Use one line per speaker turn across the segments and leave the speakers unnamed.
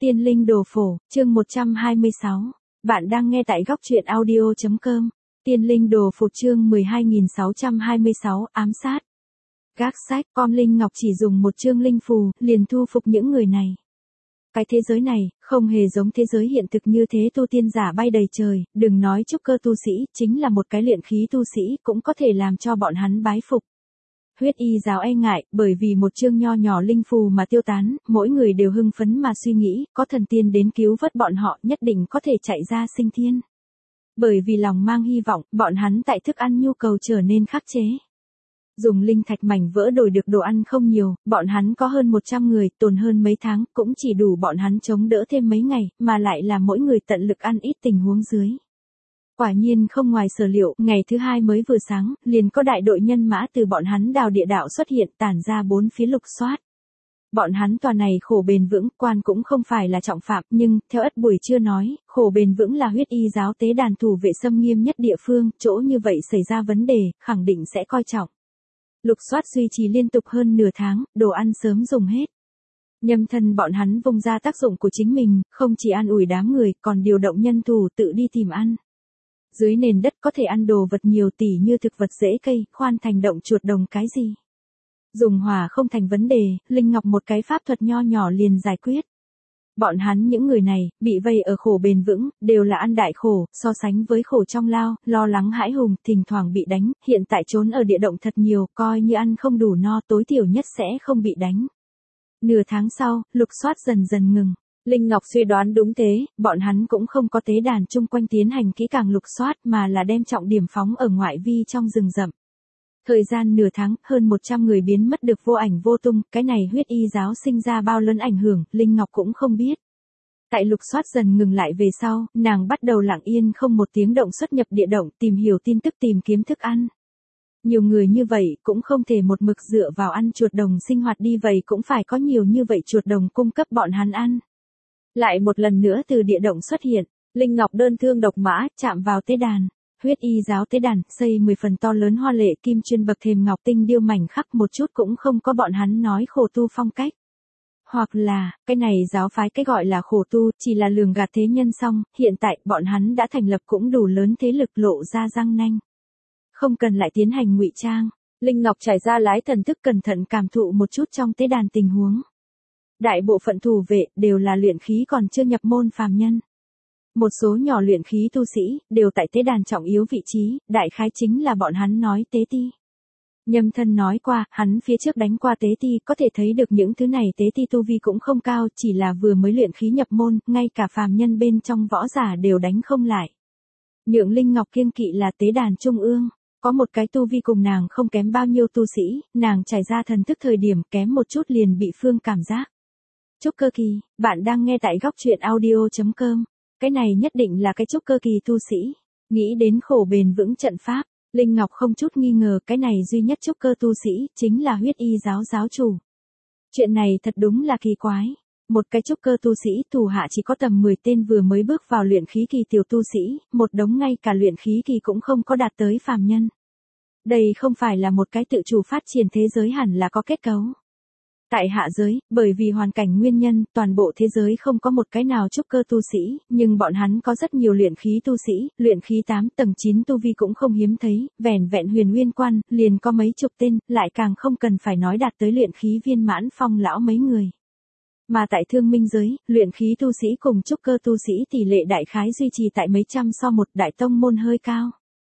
Tiên linh đồ phổ, chương 126. Bạn đang nghe tại góc truyện audio.com. Tiên linh đồ phổ chương 12626, ám sát. Gác sách, con Linh Ngọc chỉ dùng một chương linh phù, liền thu phục những người này. Cái thế giới này, không hề giống thế giới hiện thực như thế tu tiên giả bay đầy trời, đừng nói trúc cơ tu sĩ, chính là một cái luyện khí tu sĩ cũng có thể làm cho bọn hắn bái phục. Huyết y giáo e ngại, bởi vì một chương nho nhỏ linh phù mà tiêu tán, mỗi người đều hưng phấn mà suy nghĩ, có thần tiên đến cứu vớt bọn họ nhất định có thể chạy ra sinh thiên. Bởi vì lòng mang hy vọng, bọn hắn tại thức ăn nhu cầu trở nên khắc chế. Dùng linh thạch mảnh vỡ đổi được đồ ăn không nhiều, bọn hắn có hơn 100 người, tồn hơn mấy tháng, cũng chỉ đủ bọn hắn chống đỡ thêm mấy ngày, mà lại là mỗi người tận lực ăn ít tình huống dưới. Quả nhiên không ngoài sở liệu, ngày thứ hai mới vừa sáng, liền có đại đội nhân mã từ bọn hắn đào địa đạo xuất hiện tản ra bốn phía lục soát. Bọn hắn tòa này khổ bền vững, quan cũng không phải là trọng phạm, nhưng, theo Ất buổi trưa nói, khổ bền vững là huyết y giáo tế đàn thủ vệ xâm nghiêm nhất địa phương, chỗ như vậy xảy ra vấn đề, khẳng định sẽ coi trọng. Lục soát duy trì liên tục hơn nửa tháng, đồ ăn sớm dùng hết. Nhâm thân bọn hắn vung ra tác dụng của chính mình, không chỉ an ủi đám người, còn điều động nhân thủ tự đi tìm ăn. Dưới nền đất có thể ăn đồ vật nhiều tỷ như thực vật rễ cây, khoan thành động chuột đồng cái gì. Dùng hỏa không thành vấn đề, Linh Ngọc một cái pháp thuật nho nhỏ liền giải quyết. Bọn hắn những người này, bị vây ở khổ bền vững, đều là ăn đại khổ, so sánh với khổ trong lao, lo lắng hãi hùng, thỉnh thoảng bị đánh, hiện tại trốn ở địa động thật nhiều, coi như ăn không đủ no tối thiểu nhất sẽ không bị đánh. Nửa tháng sau, lục soát dần dần ngừng. Linh Ngọc suy đoán đúng thế, bọn hắn cũng không có tế đàn chung quanh tiến hành kỹ càng lục soát mà là đem trọng điểm phóng ở ngoại vi trong rừng rậm. Thời gian nửa tháng, hơn 100 người biến mất được vô ảnh vô tung, cái này huyết y giáo sinh ra bao lớn ảnh hưởng, Linh Ngọc cũng không biết. Tại lục soát dần ngừng lại về sau, nàng bắt đầu lặng yên không một tiếng động xuất nhập địa động tìm hiểu tin tức tìm kiếm thức ăn. Nhiều người như vậy cũng không thể một mực dựa vào ăn chuột đồng sinh hoạt đi vậy cũng phải có nhiều như vậy chuột đồng cung cấp bọn hắn ăn. Lại một lần nữa từ địa động xuất hiện, Linh Ngọc đơn thương độc mã, chạm vào tế đàn. Huyết y giáo tế đàn, xây 10 phần to lớn hoa lệ kim chuyên bậc thềm ngọc tinh điêu mảnh khắc một chút cũng không có bọn hắn nói khổ tu phong cách. Hoặc là, cái này giáo phái cái gọi là khổ tu, chỉ là lường gạt thế nhân xong, hiện tại bọn hắn đã thành lập cũng đủ lớn thế lực lộ ra răng nanh. Không cần lại tiến hành ngụy trang, Linh Ngọc trải ra lái thần thức cẩn thận cảm thụ một chút trong tế đàn tình huống. Đại bộ phận thủ vệ đều là luyện khí còn chưa nhập môn phàm nhân. Một số nhỏ luyện khí tu sĩ, đều tại tế đàn trọng yếu vị trí, đại khái chính là bọn hắn nói tế ti. Nhâm thân nói qua, hắn phía trước đánh qua tế ti, có thể thấy được những thứ này tế ti tu vi cũng không cao, chỉ là vừa mới luyện khí nhập môn, ngay cả phàm nhân bên trong võ giả đều đánh không lại. Nhượng Linh Ngọc kiêng kỵ là tế đàn trung ương, có một cái tu vi cùng nàng không kém bao nhiêu tu sĩ, nàng trải ra thần thức thời điểm kém một chút liền bị phương cảm giác. Trúc cơ kỳ, bạn đang nghe tại góc truyện audio.com. Cái này nhất định là cái trúc cơ kỳ tu sĩ. Nghĩ đến khổ bền vững trận pháp, Linh Ngọc không chút nghi ngờ cái này duy nhất trúc cơ tu sĩ, chính là huyết y giáo giáo chủ. Chuyện này thật đúng là kỳ quái. Một cái trúc cơ tu sĩ thủ hạ chỉ có tầm 10 tên vừa mới bước vào luyện khí kỳ tiểu tu sĩ, một đống ngay cả luyện khí kỳ cũng không có đạt tới phàm nhân. Đây không phải là một cái tự chủ phát triển thế giới hẳn là có kết cấu. Tại hạ giới, bởi vì hoàn cảnh nguyên nhân, toàn bộ thế giới không có một cái nào trúc cơ tu sĩ, nhưng bọn hắn có rất nhiều luyện khí tu sĩ, luyện khí 8 tầng 9 tu vi cũng không hiếm thấy, vẻn vẹn Huyền Nguyên Quan, liền có mấy chục tên, lại càng không cần phải nói đạt tới luyện khí viên mãn phong lão mấy người. Mà tại thương minh giới, luyện khí tu sĩ cùng trúc cơ tu sĩ tỷ lệ đại khái duy trì tại mấy trăm so một đại tông môn hơi cao.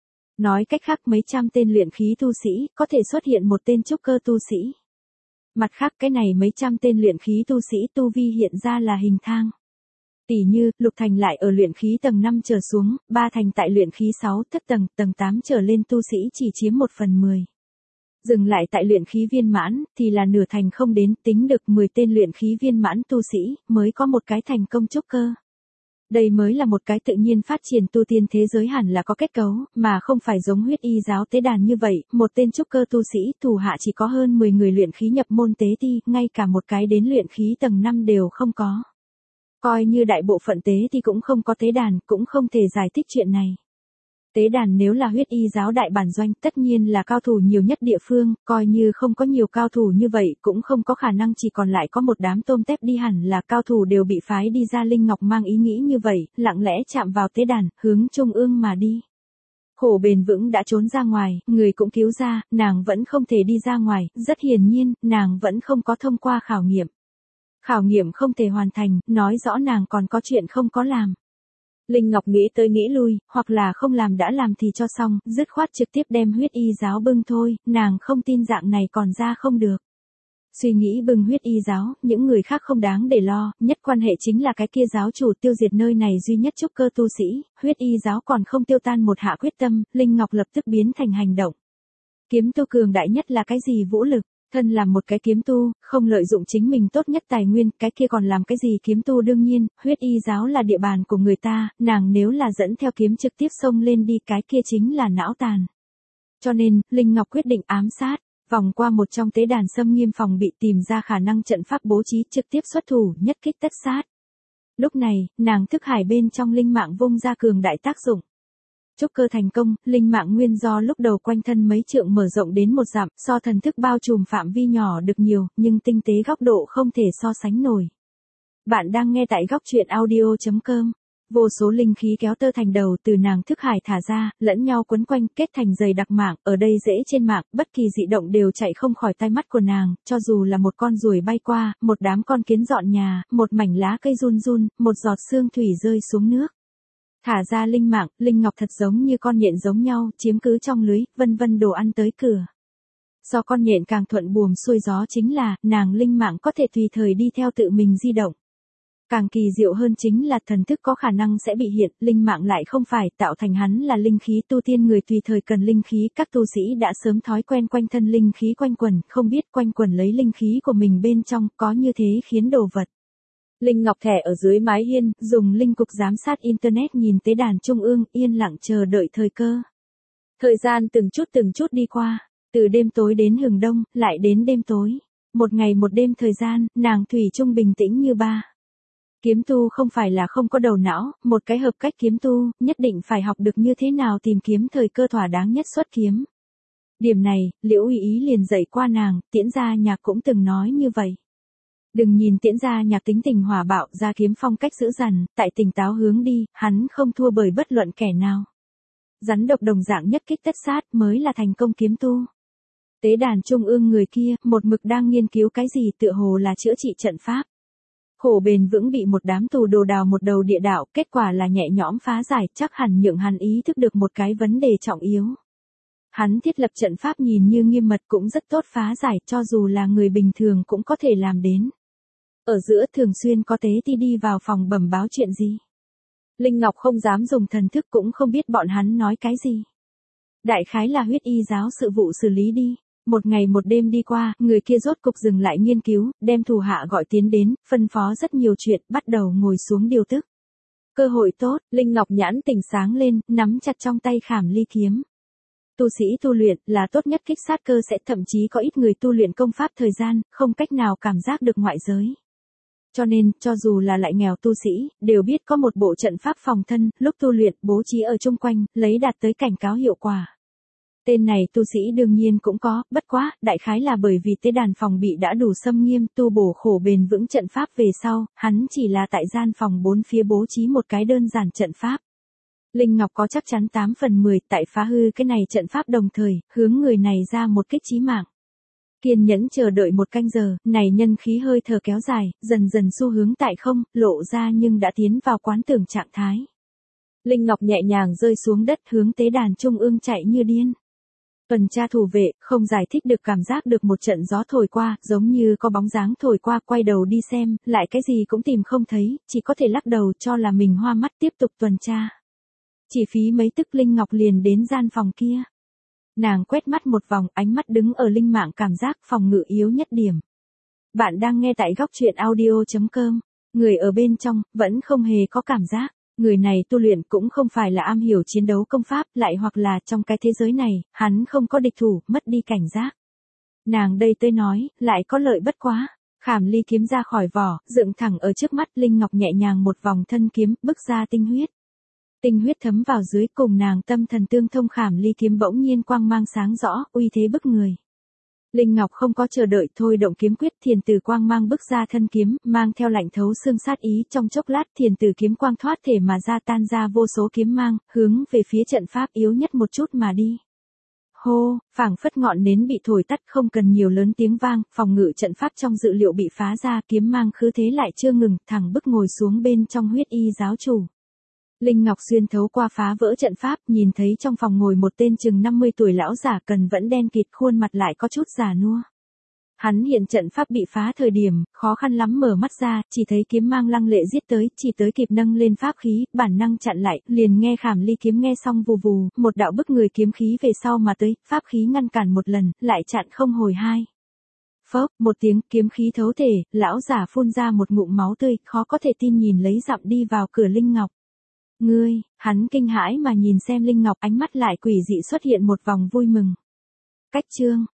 Nói cách khác mấy trăm tên luyện khí tu sĩ, có thể xuất hiện một tên trúc cơ tu sĩ. Mặt khác cái này mấy trăm tên luyện khí tu sĩ tu vi hiện ra là hình thang. Tỷ như, Lục Thành lại ở luyện khí tầng 5 trở xuống, Ba Thành tại luyện khí 6 thất tầng, tầng 8 trở lên tu sĩ chỉ chiếm 1/10. Dừng lại tại luyện khí viên mãn, thì là nửa thành không đến, tính được 10 tên luyện khí viên mãn tu sĩ, mới có một cái thành công trúc cơ. Đây mới là một cái tự nhiên phát triển tu tiên thế giới hẳn là có kết cấu, mà không phải giống huyết y giáo tế đàn như vậy, một tên trúc cơ tu sĩ, thủ hạ chỉ có hơn 10 người luyện khí nhập môn tế ti, ngay cả một cái đến luyện khí tầng 5 đều không có. Coi như đại bộ phận tế thì cũng không có tế đàn, cũng không thể giải thích chuyện này. Tế đàn nếu là huyết y giáo đại bản doanh tất nhiên là cao thủ nhiều nhất địa phương, coi như không có nhiều cao thủ như vậy cũng không có khả năng chỉ còn lại có một đám tôm tép đi hẳn là cao thủ đều bị phái đi ra. Linh Ngọc mang ý nghĩ như vậy, lặng lẽ chạm vào tế đàn, hướng trung ương mà đi. Khổ bền vững đã trốn ra ngoài, người cũng cứu ra, nàng vẫn không thể đi ra ngoài, rất hiển nhiên, nàng vẫn không có thông qua khảo nghiệm. Khảo nghiệm không thể hoàn thành, nói rõ nàng còn có chuyện không có làm. Linh Ngọc nghĩ tới nghĩ lui, hoặc là không làm đã làm thì cho xong, dứt khoát trực tiếp đem huyết y giáo bưng thôi, nàng không tin dạng này còn ra không được. Suy nghĩ bưng huyết y giáo, những người khác không đáng để lo, nhất quan hệ chính là cái kia giáo chủ tiêu diệt nơi này duy nhất trúc cơ tu sĩ, huyết y giáo còn không tiêu tan một hạ quyết tâm, Linh Ngọc lập tức biến thành hành động. Kiếm tu cường đại nhất là cái gì? Vũ lực. Thân làm một cái kiếm tu, không lợi dụng chính mình tốt nhất tài nguyên, cái kia còn làm cái gì? Kiếm tu đương nhiên, huyết y giáo là địa bàn của người ta, nàng nếu là dẫn theo kiếm trực tiếp xông lên đi cái kia chính là não tàn. Cho nên, Linh Ngọc quyết định ám sát, vòng qua một trong tế đàn xâm nghiêm phòng bị tìm ra khả năng trận pháp bố trí trực tiếp xuất thủ, nhất kích tất sát. Lúc này, nàng thức hải bên trong linh mạng vung ra cường đại tác dụng. Trúc cơ thành công, linh mạng nguyên do lúc đầu quanh thân mấy trượng mở rộng đến một dặm, so thần thức bao trùm phạm vi nhỏ được nhiều, nhưng tinh tế góc độ không thể so sánh nổi. Bạn đang nghe tại góc truyện audio.com. Vô số linh khí kéo tơ thành đầu từ nàng thức hải thả ra, lẫn nhau quấn quanh, kết thành dày đặc mạng, ở đây dễ trên mạng, bất kỳ dị động đều chạy không khỏi tai mắt của nàng, cho dù là một con ruồi bay qua, một đám con kiến dọn nhà, một mảnh lá cây run run, một giọt sương thủy rơi xuống nước. Thả ra linh mạng, Linh Ngọc thật giống như con nhện giống nhau, chiếm cứ trong lưới, vân vân đồ ăn tới cửa. Do con nhện càng thuận buồm xuôi gió chính là, nàng linh mạng có thể tùy thời đi theo tự mình di động. Càng kỳ diệu hơn chính là thần thức có khả năng sẽ bị hiện, linh mạng lại không phải, tạo thành hắn là linh khí tu tiên người tùy thời cần linh khí, các tu sĩ đã sớm thói quen quanh thân linh khí quanh quẩn, không biết quanh quẩn lấy linh khí của mình bên trong, có như thế khiến đồ vật. Linh Ngọc thẻ ở dưới mái hiên, dùng linh cục giám sát internet nhìn tế đàn trung ương, yên lặng chờ đợi thời cơ. Thời gian từng chút đi qua, từ đêm tối đến hừng đông, lại đến đêm tối. Một ngày một đêm thời gian, nàng thủy chung bình tĩnh như ba. Kiếm tu không phải là không có đầu não, một cái hợp cách kiếm tu, nhất định phải học được như thế nào tìm kiếm thời cơ thỏa đáng nhất xuất kiếm. Điểm này, Liễu Uy Ý liền dạy qua nàng, Tiễn Gia Nhạc cũng từng nói như vậy. Đừng nhìn Tiễn Gia Nhạc tính tình hỏa bạo, ra kiếm phong cách dữ dằn, tại tỉnh táo hướng đi, hắn không thua bởi bất luận kẻ nào. Rắn độc đồng dạng nhất kích tất sát mới là thành công kiếm tu. Tế đàn trung ương người kia, một mực đang nghiên cứu cái gì tựa hồ là chữa trị trận pháp. Khổ bền vững bị một đám tù đồ đào một đầu địa đạo, kết quả là nhẹ nhõm phá giải, chắc hẳn nhượng hắn ý thức được một cái vấn đề trọng yếu. Hắn thiết lập trận pháp nhìn như nghiêm mật cũng rất tốt phá giải, cho dù là người bình thường cũng có thể làm đến. Ở giữa thường xuyên có tế ti đi vào phòng bẩm báo chuyện gì. Linh Ngọc không dám dùng thần thức cũng không biết bọn hắn nói cái gì. Đại khái là huyết y giáo sự vụ xử lý đi. Một ngày một đêm đi qua, người kia rốt cục dừng lại nghiên cứu, đem thủ hạ gọi tiến đến, phân phó rất nhiều chuyện, bắt đầu ngồi xuống điều tức. Cơ hội tốt, Linh Ngọc nhãn tỉnh sáng lên, nắm chặt trong tay khảm ly kiếm. Tu sĩ tu luyện là tốt nhất kích sát cơ sẽ, thậm chí có ít người tu luyện công pháp thời gian, không cách nào cảm giác được ngoại giới. Cho nên, cho dù là lại nghèo tu sĩ, đều biết có một bộ trận pháp phòng thân, lúc tu luyện, bố trí ở chung quanh, lấy đạt tới cảnh cáo hiệu quả. Tên này tu sĩ đương nhiên cũng có, bất quá, đại khái là bởi vì tế đàn phòng bị đã đủ xâm nghiêm, tu bổ khổ bền vững trận pháp về sau, hắn chỉ là tại gian phòng bốn phía bố trí một cái đơn giản trận pháp. Linh Ngọc có chắc chắn 8 phần 10 tại phá hư cái này trận pháp đồng thời, hướng người này ra một kích chí mạng. Kiên nhẫn chờ đợi một canh giờ, này nhân khí hơi thở kéo dài, dần dần xu hướng tại không, lộ ra nhưng đã tiến vào quán tưởng trạng thái. Linh Ngọc nhẹ nhàng rơi xuống đất hướng tế đàn trung ương chạy như điên. Tuần tra thủ vệ, không giải thích được cảm giác được một trận gió thổi qua, giống như có bóng dáng thổi qua, quay đầu đi xem, lại cái gì cũng tìm không thấy, chỉ có thể lắc đầu cho là mình hoa mắt tiếp tục tuần tra. Chỉ phí mấy tức Linh Ngọc liền đến gian phòng kia. Nàng quét mắt một vòng, ánh mắt đứng ở linh mạng cảm giác phòng ngự yếu nhất điểm. Bạn đang nghe tại góc truyện audio.com, người ở bên trong, vẫn không hề có cảm giác. Người này tu luyện cũng không phải là am hiểu chiến đấu công pháp, lại hoặc là trong cái thế giới này, hắn không có địch thủ, mất đi cảnh giác. Nàng đây tới nói, lại có lợi bất quá. Khảm ly kiếm ra khỏi vỏ, dựng thẳng ở trước mắt, Linh Ngọc nhẹ nhàng một vòng thân kiếm, bức ra tinh huyết. Tinh huyết thấm vào dưới, cùng nàng tâm thần tương thông, khảm ly kiếm bỗng nhiên quang mang sáng rõ, uy thế bức người. Linh Ngọc không có chờ đợi, thôi động kiếm quyết, thiền tử quang mang bức ra thân kiếm, mang theo lạnh thấu xương sát ý, trong chốc lát thiền tử kiếm quang thoát thể mà ra, tan ra vô số kiếm mang, hướng về phía trận pháp yếu nhất một chút mà đi. Hô, phảng phất ngọn nến bị thổi tắt, không cần nhiều lớn tiếng vang, phòng ngự trận pháp trong dự liệu bị phá ra, kiếm mang khứ thế lại chưa ngừng, thẳng bức ngồi xuống bên trong huyết y giáo chủ. Linh Ngọc xuyên thấu qua phá vỡ trận pháp, nhìn thấy trong phòng ngồi một tên chừng 50 tuổi lão giả, cần vẫn đen kịt, khuôn mặt lại có chút già nua. Hắn hiện trận pháp bị phá thời điểm, khó khăn lắm mở mắt ra, chỉ thấy kiếm mang lăng lệ giết tới, chỉ tới kịp nâng lên pháp khí, bản năng chặn lại, liền nghe khảm ly kiếm nghe xong vù vù, một đạo bức người kiếm khí về sau mà tới, pháp khí ngăn cản một lần, lại chặn không hồi hai. Phốc, một tiếng kiếm khí thấu thể, lão giả phun ra một ngụm máu tươi, khó có thể tin nhìn lấy dặm đi vào cửa Linh Ngọc. Ngươi, hắn kinh hãi mà nhìn xem Linh Ngọc, ánh mắt lại quỷ dị xuất hiện một vòng vui mừng. Cách chương